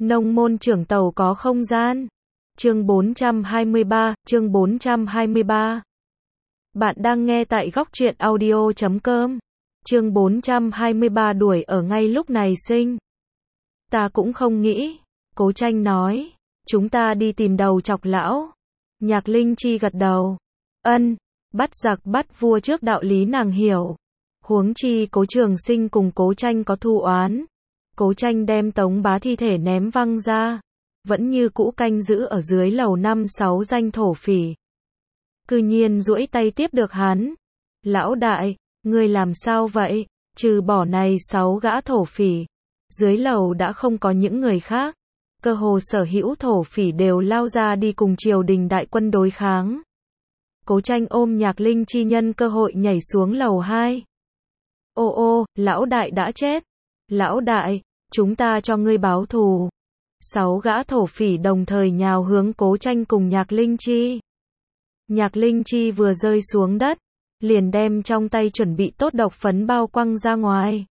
Nông môn trưởng tàu có không gian. Chương 423. Bạn đang nghe tại góc truyện audio.com. Chương 423 đuổi ở ngay lúc này sinh. Ta cũng không nghĩ. Cố Tranh nói. Chúng ta đi tìm đầu chọc lão. Nhạc Linh Chi gật đầu. Ân, bắt giặc bắt vua trước đạo lý nàng hiểu. Huống chi Cố Trường Sinh cùng Cố Tranh có thù oán. Cố Tranh đem Tống Bá thi thể ném văng ra. Vẫn như cũ canh giữ ở dưới lầu 5-6 danh thổ phỉ. Cư nhiên duỗi tay tiếp được hắn. Lão đại, ngươi làm sao vậy? Trừ bỏ này 6 gã thổ phỉ. Dưới lầu đã không có những người khác. Cơ hồ sở hữu thổ phỉ đều lao ra đi cùng triều đình đại quân đối kháng. Cố Tranh ôm Nhạc Linh Chi nhân cơ hội nhảy xuống lầu 2. Ô, lão đại đã chết. Lão đại, chúng ta cho ngươi báo thù. 6 gã thổ phỉ đồng thời nhào hướng Cố Tranh cùng Nhạc Linh Chi. Nhạc Linh Chi vừa rơi xuống đất, liền đem trong tay chuẩn bị tốt độc phấn bao quăng ra ngoài.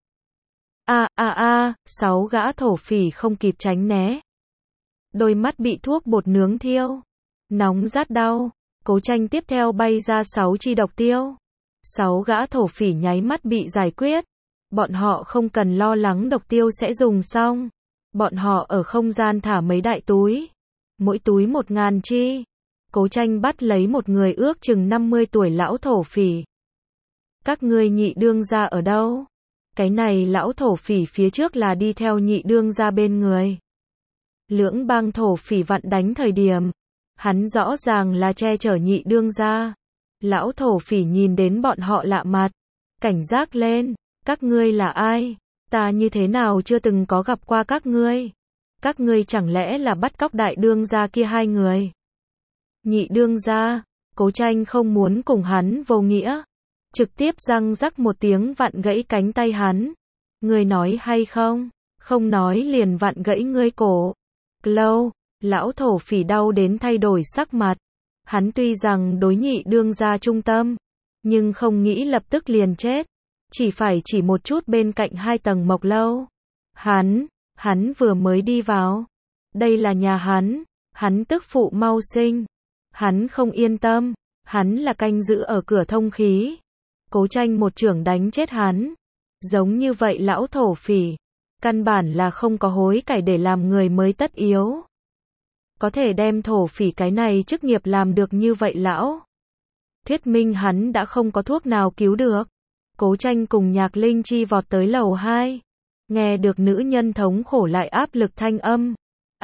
6 gã thổ phỉ không kịp tránh né. Đôi mắt bị thuốc bột nướng thiêu. Nóng rát đau. Cố Tranh tiếp theo bay ra 6 chi độc tiêu. 6 gã thổ phỉ nháy mắt bị giải quyết. Bọn họ không cần lo lắng độc tiêu sẽ dùng xong. Bọn họ ở không gian thả mấy đại túi. Mỗi túi 1000 chi. Cố Tranh bắt lấy một người ước chừng 50 tuổi lão thổ phỉ. Các ngươi nhị đương gia ở đâu? Cái này lão thổ phỉ phía trước là đi theo nhị đương gia bên người. Lưỡng bang thổ phỉ vặn đánh thời điểm. Hắn rõ ràng là che chở nhị đương gia. Lão thổ phỉ nhìn đến bọn họ lạ mặt. Cảnh giác lên. Các ngươi là ai? Ta như thế nào chưa từng có gặp qua các ngươi? Các ngươi chẳng lẽ là bắt cóc đại đương gia kia hai người? Nhị đương gia, Cố Tranh không muốn cùng hắn vô nghĩa. Trực tiếp răng rắc một tiếng vặn gãy cánh tay hắn. Ngươi nói hay không? Không nói liền vặn gãy ngươi cổ. Lâu, lão thổ phỉ đau đến thay đổi sắc mặt. Hắn tuy rằng đối nhị đương gia trung tâm, nhưng không nghĩ lập tức liền chết. Chỉ một chút bên cạnh 2 tầng mộc lâu. Hắn vừa mới đi vào. Đây là nhà hắn tức phụ mau sinh. Hắn không yên tâm, hắn là canh giữ ở cửa thông khí. Cố Tranh một chưởng đánh chết hắn. Giống như vậy lão thổ phỉ, căn bản là không có hối cải để làm người mới tất yếu. Có thể đem thổ phỉ cái này chức nghiệp làm được như vậy lão. Thuyết minh hắn đã không có thuốc nào cứu được. Cố Tranh cùng Nhạc Linh Chi vọt tới lầu 2. Nghe được nữ nhân thống khổ lại áp lực thanh âm.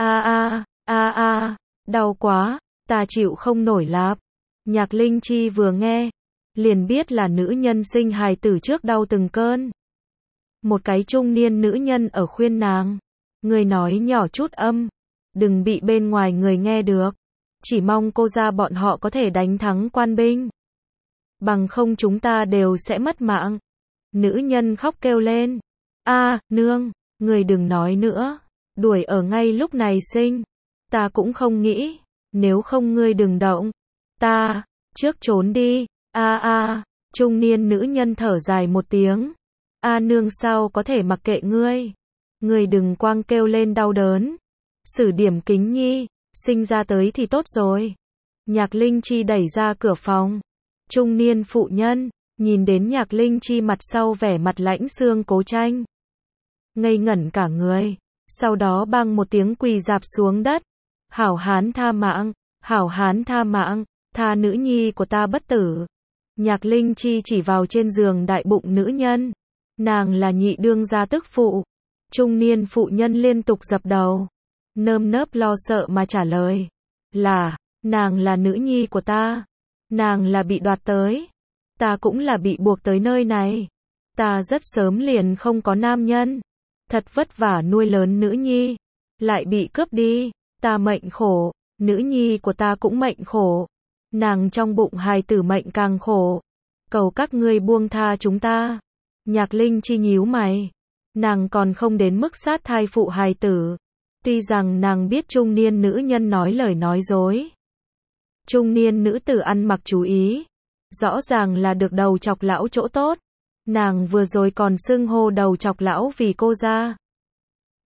Đau quá, ta chịu không nổi lạp. Nhạc Linh Chi vừa nghe, liền biết là nữ nhân sinh hài tử trước đau từng cơn. Một cái trung niên nữ nhân ở khuyên nàng. Người nói nhỏ chút âm. Đừng bị bên ngoài người nghe được. Chỉ mong cô gia bọn họ có thể đánh thắng quan binh. Bằng không chúng ta đều sẽ mất mạng. Nữ nhân khóc kêu lên. Nương, người đừng nói nữa. Đuổi ở ngay lúc này sinh. Ta cũng không nghĩ. Nếu không ngươi đừng động. Ta, trước trốn đi. Trung niên nữ nhân thở dài một tiếng. Nương sao có thể mặc kệ ngươi. Ngươi đừng quang kêu lên đau đớn. Sử điểm kính nhi. Sinh ra tới thì tốt rồi. Nhạc Linh Chi đẩy ra cửa phòng. Trung niên phụ nhân, nhìn đến Nhạc Linh Chi mặt sau vẻ mặt lãnh xương Cố Tranh. Ngây ngẩn cả người, sau đó bang một tiếng quỳ rạp xuống đất. Hảo hán tha mạng, tha nữ nhi của ta bất tử. Nhạc Linh Chi chỉ vào trên giường đại bụng nữ nhân. Nàng là nhị đương gia tức phụ. Trung niên phụ nhân liên tục dập đầu. Nơm nớp lo sợ mà trả lời. Nàng là nữ nhi của ta. Nàng là bị đoạt tới. Ta cũng là bị buộc tới nơi này. Ta rất sớm liền không có nam nhân. Thật vất vả nuôi lớn nữ nhi. Lại bị cướp đi. Ta mệnh khổ. Nữ nhi của ta cũng mệnh khổ. Nàng trong bụng hài tử mệnh càng khổ. Cầu các ngươi buông tha chúng ta. Nhạc Linh Chi nhíu mày. Nàng còn không đến mức sát thai phụ hài tử. Tuy rằng nàng biết trung niên nữ nhân nói lời nói dối. Trung niên nữ tử ăn mặc chú ý. Rõ ràng là được đầu chọc lão chỗ tốt. Nàng vừa rồi còn xưng hô đầu chọc lão vì cô gia.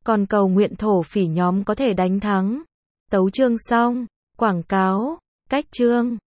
Còn cầu nguyện thổ phỉ nhóm có thể đánh thắng. Tấu chương xong. Quảng cáo. Cách chương.